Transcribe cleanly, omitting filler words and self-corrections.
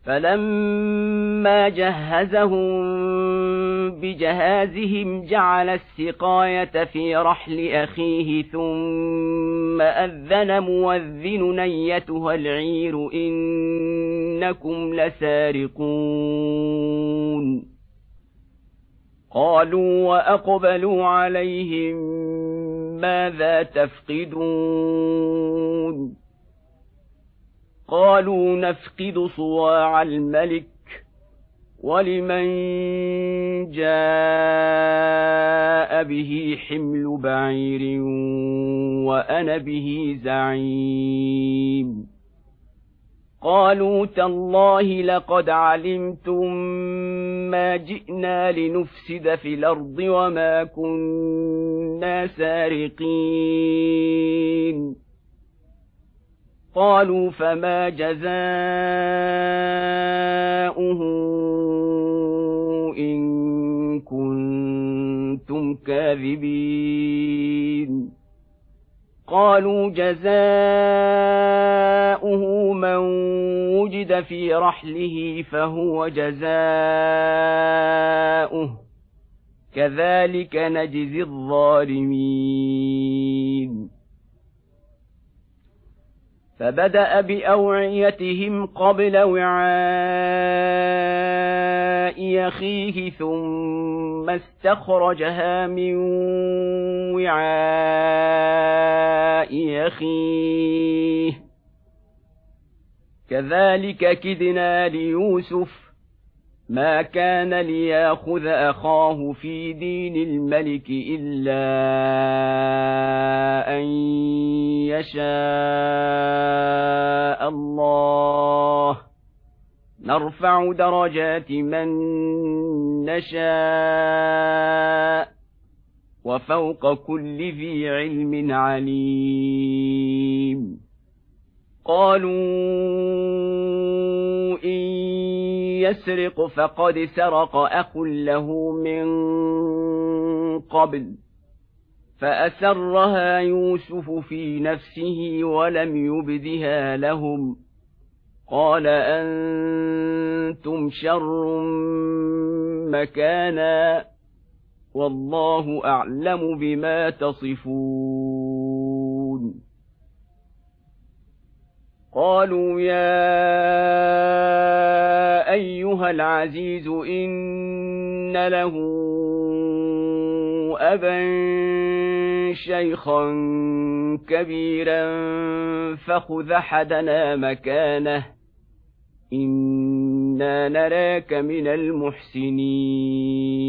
فلما جهزهم بجهازهم جعل السقاية في رحل أخيه ثم أذن مؤذن أيتها العير إنكم لسارقون قالوا وأقبلوا عليهم ماذا تفقدون قالوا نفقد صواع الملك ولمن جاء به حمل بعير وأنا به زعيم قالوا تالله لقد علمتم ما جئنا لنفسد في الأرض وما كنا سارقين قالوا فما جزاؤه إن كنتم كاذبين قالوا جزاؤه من وجد في رحله فهو جزاؤه كذلك نجزي الظالمين فبدأ بأوعيتهم قبل وعاء أخيه ثم استخرجها من وعاء أخيه كذلك كدنا ليوسف ما كان ليأخذ أخاه في دين الملك إلا أن يشاء الله نرفع درجات من نشاء وفوق كل ذي علم عليم قالوا إن يسرق فقد سرق أخ له من قبل فأسرها يوسف في نفسه ولم يبدها لهم قال أنتم شر مكانا والله أعلم بما تصفون قالوا يا أيها العزيز إن له أبا شيخا كبيرا فخذ أحدنا مكانه إنا نراك من المحسنين